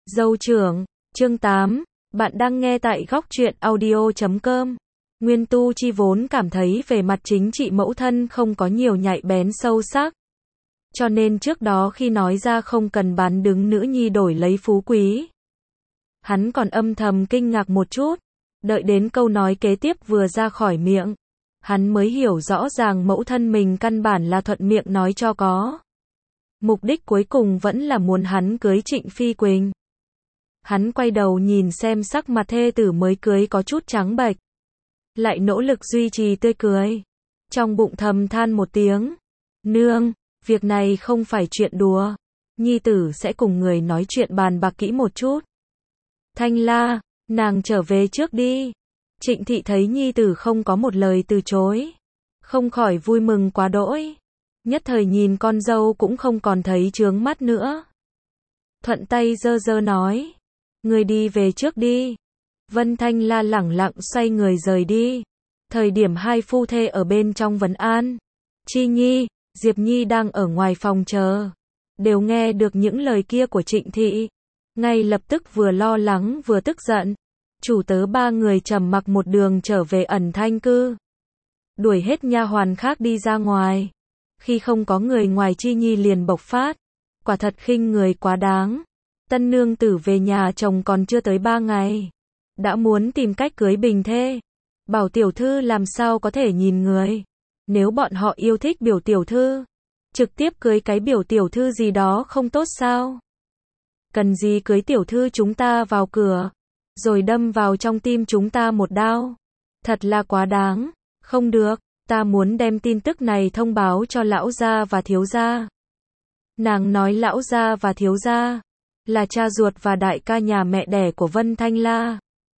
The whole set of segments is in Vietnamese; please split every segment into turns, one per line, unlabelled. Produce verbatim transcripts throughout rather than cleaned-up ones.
Dâu trưởng, chương tám, bạn đang nghe tại góc truyện audio chấm com. Nguyên Tu Chi vốn cảm thấy về mặt chính trị mẫu thân không có nhiều nhạy bén sâu sắc. Cho nên trước đó khi nói ra không cần bán đứng nữ nhi đổi lấy phú quý, hắn còn âm thầm kinh ngạc một chút. Đợi đến câu nói kế tiếp vừa ra khỏi miệng, hắn mới hiểu rõ ràng mẫu thân mình căn bản là thuận miệng nói cho có. Mục đích cuối cùng vẫn là muốn hắn cưới Trịnh Phi Quỳnh. Hắn quay đầu nhìn xem sắc mặt thê tử mới cưới có chút trắng bệch, lại nỗ lực duy trì tươi cười. Trong bụng thầm than một tiếng, nương, việc này không phải chuyện đùa, nhi tử sẽ cùng người nói chuyện bàn bạc kỹ một chút. Thanh La, nàng trở về trước đi. Trịnh thị thấy nhi tử không có một lời từ chối, không khỏi vui mừng quá đỗi. Nhất thời nhìn con dâu cũng không còn thấy chướng mắt nữa. Thuận tay giơ giơ nói, người đi về trước đi. Vân Thanh La lẳng lặng xoay người rời đi. Thời điểm hai phu thê ở bên trong vấn an, Chi Nhi, Diệp Nhi đang ở ngoài phòng chờ, đều nghe được những lời kia của Trịnh thị, ngay lập tức vừa lo lắng vừa tức giận. Chủ tớ ba người trầm mặc một đường trở về ẩn thanh cư, đuổi hết nha hoàn khác đi ra ngoài. Khi không có người ngoài, Chi Nhi liền bộc phát, quả thật khinh người quá đáng. Tân nương tử về nhà chồng còn chưa tới ba ngày, đã muốn tìm cách cưới bình thê. Bảo tiểu thư làm sao có thể nhìn người, nếu bọn họ yêu thích biểu tiểu thư, trực tiếp cưới cái biểu tiểu thư gì đó không tốt sao? Cần gì cưới tiểu thư chúng ta vào cửa, rồi đâm vào trong tim chúng ta một đao? Thật là quá đáng. Không được, ta muốn đem tin tức này thông báo cho lão gia và thiếu gia. Nàng nói lão gia và thiếu gia là cha ruột và đại ca nhà mẹ đẻ của Vân Thanh La.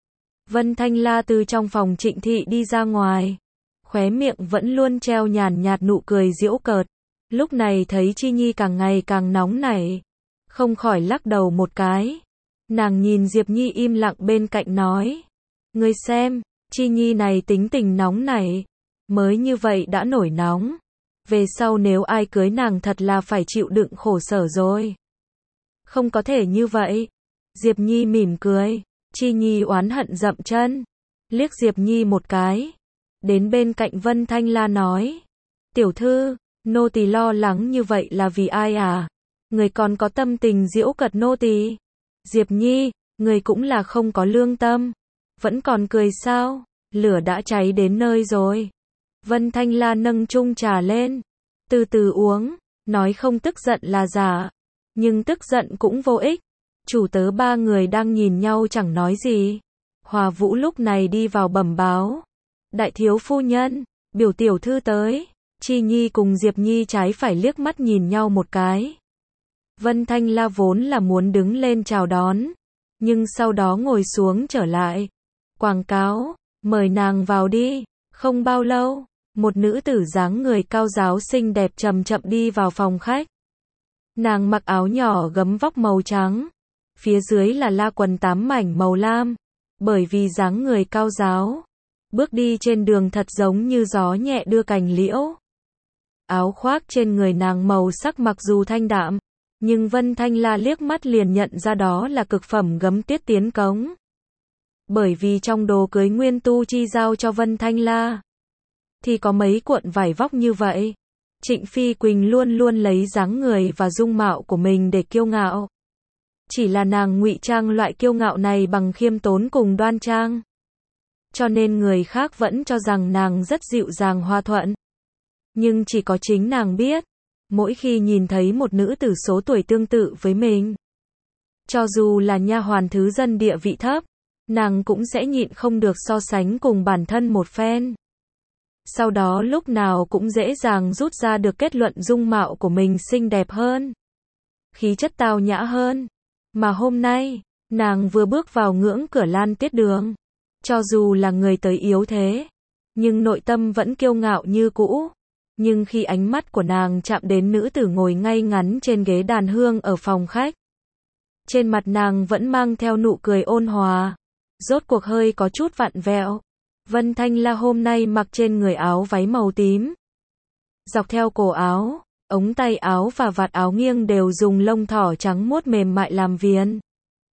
Vân Thanh La từ trong phòng Trịnh thị đi ra ngoài, khóe miệng vẫn luôn treo nhàn nhạt nụ cười giễu cợt. Lúc này thấy Chi Nhi càng ngày càng nóng nảy, không khỏi lắc đầu một cái. Nàng nhìn Diệp Nhi im lặng bên cạnh nói, ngươi xem, Chi Nhi này tính tình nóng nảy, mới như vậy đã nổi nóng, về sau nếu ai cưới nàng thật là phải chịu đựng khổ sở rồi. Không có thể như vậy. Diệp Nhi mỉm cười. Chi Nhi oán hận dậm chân, liếc Diệp Nhi một cái, đến bên cạnh Vân Thanh La nói, tiểu thư, nô tỳ lo lắng như vậy là vì ai à? Người còn có tâm tình giễu cợt nô tỳ? Diệp Nhi, người cũng là không có lương tâm, vẫn còn cười sao? Lửa đã cháy đến nơi rồi. Vân Thanh La nâng chung trà lên, từ từ uống, nói không tức giận là giả, nhưng tức giận cũng vô ích. Chủ tớ ba người đang nhìn nhau chẳng nói gì. Hòa Vũ lúc này đi vào bẩm báo, đại thiếu phu nhân, biểu tiểu thư tới. Chi Nhi cùng Diệp Nhi trái phải liếc mắt nhìn nhau một cái. Vân Thanh La vốn là muốn đứng lên chào đón, nhưng sau đó ngồi xuống trở lại. Quảng cáo, mời nàng vào đi. Không bao lâu, một nữ tử dáng người cao ráo xinh đẹp chậm chậm đi vào phòng khách. Nàng mặc áo nhỏ gấm vóc màu trắng, phía dưới là la quần tám mảnh màu lam. Bởi vì dáng người cao ráo, bước đi trên đường thật giống như gió nhẹ đưa cành liễu. Áo khoác trên người nàng màu sắc mặc dù thanh đạm, nhưng Vân Thanh La liếc mắt liền nhận ra đó là cực phẩm gấm tiết tiến cống. Bởi vì trong đồ cưới Nguyên Tu Chi giao cho Vân Thanh La thì có mấy cuộn vải vóc như vậy. Trịnh Phi Quỳnh luôn luôn lấy dáng người và dung mạo của mình để kiêu ngạo. Chỉ là nàng ngụy trang loại kiêu ngạo này bằng khiêm tốn cùng đoan trang, cho nên người khác vẫn cho rằng nàng rất dịu dàng hòa thuận. Nhưng chỉ có chính nàng biết, mỗi khi nhìn thấy một nữ tử số tuổi tương tự với mình, cho dù là nha hoàn thứ dân địa vị thấp, nàng cũng sẽ nhịn không được so sánh cùng bản thân một phen. Sau đó lúc nào cũng dễ dàng rút ra được kết luận dung mạo của mình xinh đẹp hơn, khí chất tao nhã hơn. Mà hôm nay, nàng vừa bước vào ngưỡng cửa Lan Tiết Đường, cho dù là người tới yếu thế, nhưng nội tâm vẫn kiêu ngạo như cũ. Nhưng khi ánh mắt của nàng chạm đến nữ tử ngồi ngay ngắn trên ghế đàn hương ở phòng khách, trên mặt nàng vẫn mang theo nụ cười ôn hòa, rốt cuộc hơi có chút vặn vẹo. Vân Thanh La hôm nay mặc trên người áo váy màu tím, dọc theo cổ áo, ống tay áo và vạt áo nghiêng đều dùng lông thỏ trắng muốt mềm mại làm viền.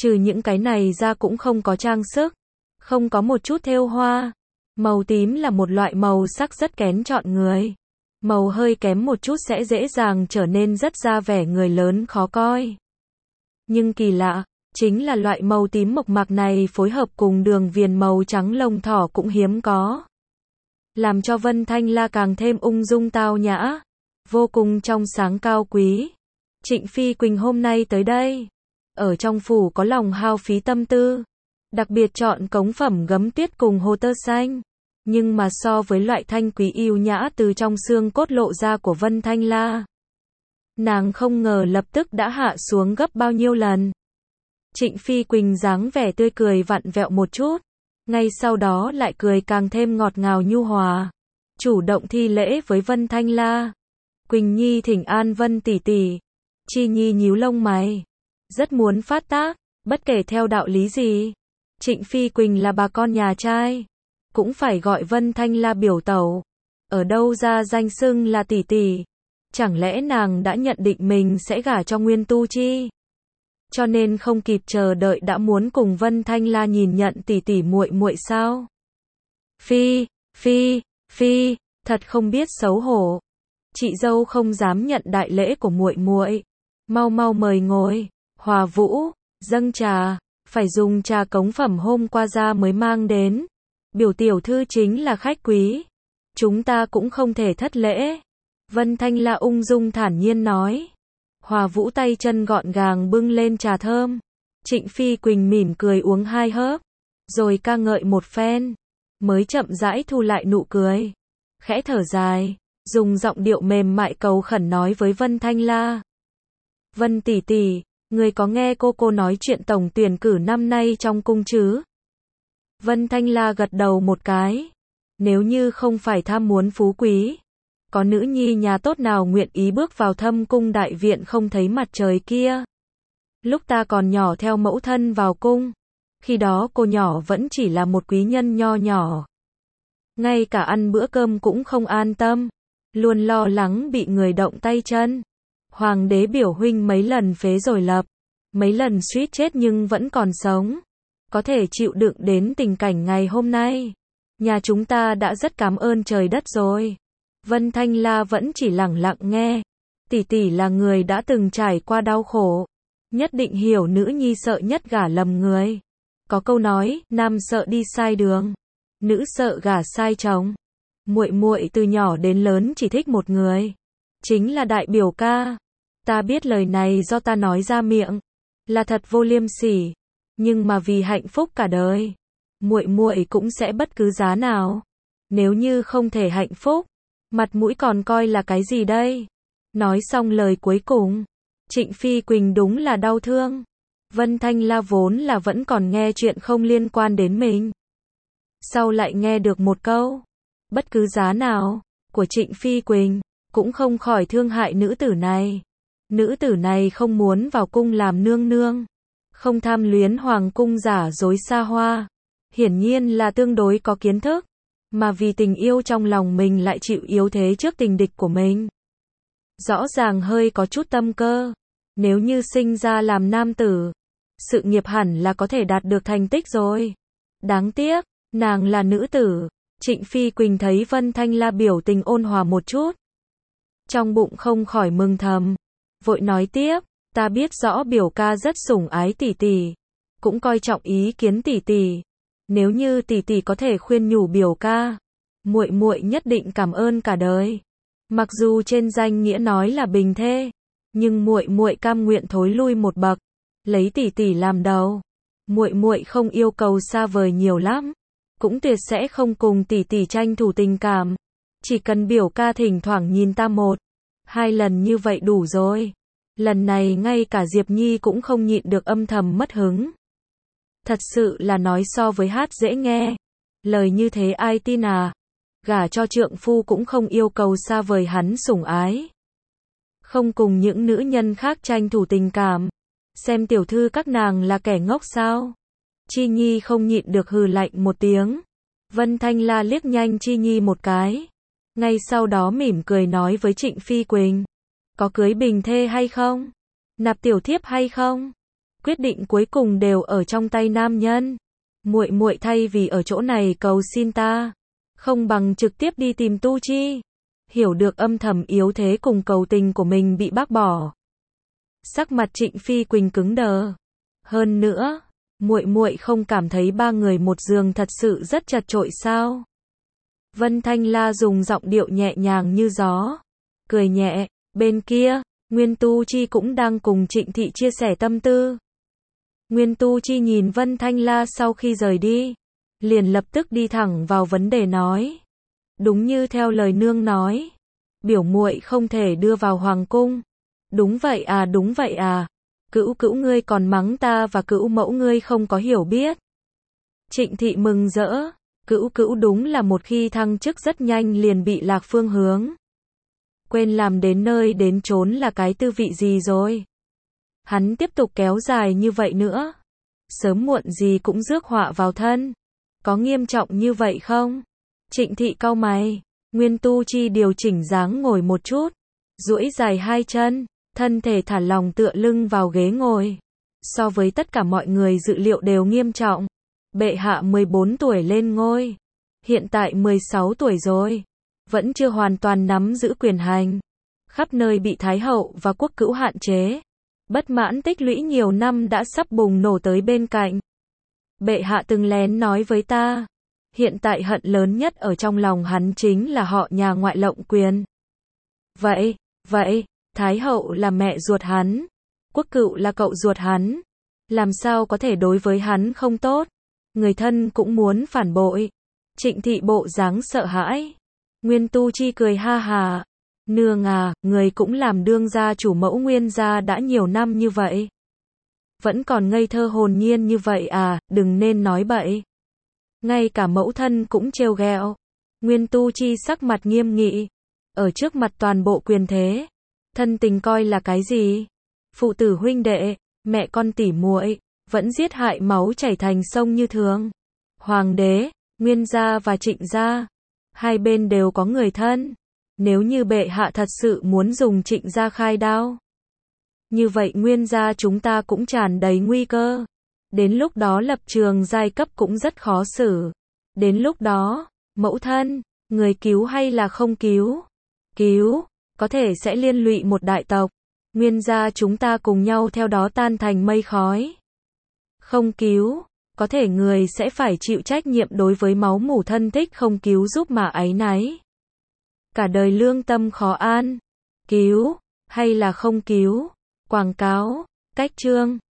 Trừ những cái này ra cũng không có trang sức, không có một chút thêu hoa. Màu tím là một loại màu sắc rất kén chọn người. Màu hơi kém một chút sẽ dễ dàng trở nên rất ra vẻ người lớn khó coi. Nhưng kỳ lạ, chính là loại màu tím mộc mạc này phối hợp cùng đường viền màu trắng lông thỏ cũng hiếm có. Làm cho Vân Thanh La càng thêm ung dung tao nhã, vô cùng trong sáng cao quý. Trịnh Phi Quỳnh hôm nay tới đây, ở trong phủ có lòng hao phí tâm tư, đặc biệt chọn cống phẩm gấm tuyết cùng hồ tơ xanh. Nhưng mà so với loại thanh quý yêu nhã từ trong xương cốt lộ ra của Vân Thanh La, nàng không ngờ lập tức đã hạ xuống gấp bao nhiêu lần. Trịnh Phi Quỳnh dáng vẻ tươi cười vặn vẹo một chút, ngay sau đó lại cười càng thêm ngọt ngào nhu hòa, chủ động thi lễ với Vân Thanh La. Quỳnh Nhi thỉnh an Vân tỷ tỷ. Chi Nhi nhíu lông mày, rất muốn phát tác, bất kể theo đạo lý gì, Trịnh Phi Quỳnh là bà con nhà trai, cũng phải gọi Vân Thanh La biểu tẩu. Ở đâu ra danh xưng là tỷ tỷ? Chẳng lẽ nàng đã nhận định mình sẽ gả cho Nguyên Tu Chi? Cho nên không kịp chờ đợi đã muốn cùng Vân Thanh La nhìn nhận tỷ tỷ muội muội sao? Phi, phi, phi, thật không biết xấu hổ. Chị dâu không dám nhận đại lễ của muội muội. Mau mau mời ngồi. Hòa Vũ, dâng trà, phải dùng trà cống phẩm hôm qua ra mới mang đến. Biểu tiểu thư chính là khách quý, chúng ta cũng không thể thất lễ. Vân Thanh La ung dung thản nhiên nói. Hòa Vũ tay chân gọn gàng bưng lên trà thơm. Trịnh Phi Quỳnh mỉm cười uống hai hớp, rồi ca ngợi một phen, mới chậm rãi thu lại nụ cười, khẽ thở dài, dùng giọng điệu mềm mại cầu khẩn nói với Vân Thanh La. Vân tỷ tỷ, người có nghe cô cô nói chuyện tổng tuyển cử năm nay trong cung chứ? Vân Thanh La gật đầu một cái. Nếu như không phải tham muốn phú quý, có nữ nhi nhà tốt nào nguyện ý bước vào Thâm cung đại viện không thấy mặt trời kia. Lúc ta còn nhỏ theo mẫu thân vào cung, khi đó cô nhỏ vẫn chỉ là một quý nhân nho nhỏ. Ngay cả ăn bữa cơm cũng không an tâm, luôn lo lắng bị người động tay chân. Hoàng đế biểu huynh mấy lần phế rồi lập, mấy lần suýt chết nhưng vẫn còn sống. Có thể chịu đựng đến tình cảnh ngày hôm nay, nhà chúng ta đã rất cảm ơn trời đất rồi. Vân Thanh La vẫn chỉ lặng lặng nghe. Tỷ tỷ là người đã từng trải qua đau khổ, nhất định hiểu nữ nhi sợ nhất gả lầm người. Có câu nói, nam sợ đi sai đường, nữ sợ gả sai chồng. Muội muội từ nhỏ đến lớn chỉ thích một người, chính là đại biểu ca. Ta biết lời này do ta nói ra miệng, là thật vô liêm sỉ, nhưng mà vì hạnh phúc cả đời, muội muội cũng sẽ bất cứ giá nào. Nếu như không thể hạnh phúc, mặt mũi còn coi là cái gì đây? Nói xong lời cuối cùng, Trịnh Phi Quỳnh đúng là đau thương. Vân Thanh La vốn là vẫn còn nghe chuyện không liên quan đến mình, sau lại nghe được một câu bất cứ giá nào của Trịnh Phi Quỳnh, cũng không khỏi thương hại nữ tử này. Nữ tử này không muốn vào cung làm nương nương, không tham luyến hoàng cung giả dối xa hoa, hiển nhiên là tương đối có kiến thức, mà vì tình yêu trong lòng mình lại chịu yếu thế trước tình địch của mình. Rõ ràng hơi có chút tâm cơ, nếu như sinh ra làm nam tử, sự nghiệp hẳn là có thể đạt được thành tích rồi. Đáng tiếc, nàng là nữ tử. Trịnh Phi Quỳnh thấy Vân Thanh La biểu tình ôn hòa một chút, trong bụng không khỏi mừng thầm, vội nói tiếp, ta biết rõ biểu ca rất sủng ái tỷ tỷ, cũng coi trọng ý kiến tỷ tỷ. Nếu như tỷ tỷ có thể khuyên nhủ biểu ca, muội muội nhất định cảm ơn cả đời. Mặc dù trên danh nghĩa nói là bình thê, nhưng muội muội cam nguyện thối lui một bậc, lấy tỷ tỷ làm đầu. Muội muội không yêu cầu xa vời nhiều lắm, cũng tuyệt sẽ không cùng tỷ tỷ tranh thủ tình cảm. Chỉ cần biểu ca thỉnh thoảng nhìn ta một, hai lần như vậy đủ rồi. Lần này ngay cả Diệp Nhi cũng không nhịn được âm thầm mất hứng. Thật sự là nói so với hát dễ nghe. Lời như thế ai tin à? Gả cho trượng phu cũng không yêu cầu xa vời hắn sủng ái, không cùng những nữ nhân khác tranh thủ tình cảm. Xem tiểu thư các nàng là kẻ ngốc sao? Chi Nhi không nhịn được hừ lạnh một tiếng. Vân Thanh La liếc nhanh Chi Nhi một cái, ngay sau đó mỉm cười nói với Trịnh Phi Quỳnh, có cưới bình thê hay không? Nạp tiểu thiếp hay không? Quyết định cuối cùng đều ở trong tay nam nhân. Muội muội thay vì ở chỗ này cầu xin ta, không bằng trực tiếp đi tìm Tu Chi. Hiểu được âm thầm yếu thế cùng cầu tình của mình bị bác bỏ. Sắc mặt Trịnh Phi Quỳnh cứng đờ. Hơn nữa, muội muội không cảm thấy ba người một giường thật sự rất chật chội sao? Vân Thanh La dùng giọng điệu nhẹ nhàng như gió, cười nhẹ. Bên kia, Nguyên Tu Chi cũng đang cùng Trịnh Thị chia sẻ tâm tư. Nguyên Tu Chi nhìn Vân Thanh La sau khi rời đi, liền lập tức đi thẳng vào vấn đề nói. Đúng như theo lời nương nói, biểu muội không thể đưa vào hoàng cung. Đúng vậy à, đúng vậy à. Cữu cữu ngươi còn mắng ta và cữu mẫu ngươi không có hiểu biết. Trịnh Thị mừng rỡ, cữu cữu đúng là một khi thăng chức rất nhanh liền bị lạc phương hướng. Quên làm đến nơi đến chốn là cái tư vị gì rồi. Hắn tiếp tục kéo dài như vậy nữa, sớm muộn gì cũng rước họa vào thân. Có nghiêm trọng như vậy không? Trịnh Thị cau mày. Nguyên Tu Chi điều chỉnh dáng ngồi một chút, duỗi dài hai chân, thân thể thả lỏng tựa lưng vào ghế ngồi. So với tất cả mọi người dự liệu đều nghiêm trọng. Bệ hạ mười bốn tuổi lên ngôi, hiện tại mười sáu tuổi rồi, vẫn chưa hoàn toàn nắm giữ quyền hành. Khắp nơi bị Thái hậu và quốc cữu hạn chế. Bất mãn tích lũy nhiều năm đã sắp bùng nổ tới bên cạnh. Bệ hạ từng lén nói với ta, hiện tại hận lớn nhất ở trong lòng hắn chính là họ nhà ngoại lộng quyền. Vậy, vậy, Thái hậu là mẹ ruột hắn, quốc cữu là cậu ruột hắn, làm sao có thể đối với hắn không tốt, người thân cũng muốn phản bội. Trịnh Thị bộ dáng sợ hãi. Nguyên Tu Chi cười ha hà. Nương à, người cũng làm đương gia chủ mẫu Nguyên gia đã nhiều năm như vậy. Vẫn còn ngây thơ hồn nhiên như vậy à, đừng nên nói bậy. Ngay cả mẫu thân cũng trêu ghẹo. Nguyên Tu Chi sắc mặt nghiêm nghị. Ở trước mặt toàn bộ quyền thế, thân tình coi là cái gì? Phụ tử huynh đệ, mẹ con tỉ muội, vẫn giết hại máu chảy thành sông như thường. Hoàng đế, Nguyên gia và Trịnh gia, hai bên đều có người thân. Nếu như bệ hạ thật sự muốn dùng Trịnh gia khai đao, như vậy Nguyên gia chúng ta cũng tràn đầy nguy cơ. Đến lúc đó lập trường giai cấp cũng rất khó xử. Đến lúc đó, mẫu thân, người cứu hay là không cứu? Cứu, có thể sẽ liên lụy một đại tộc. Nguyên gia chúng ta cùng nhau theo đó tan thành mây khói. Không cứu, có thể người sẽ phải chịu trách nhiệm đối với máu mủ thân thích không cứu giúp mà áy náy. Cả đời lương tâm khó an. Cứu, hay là không cứu? Quảng cáo, cách chương.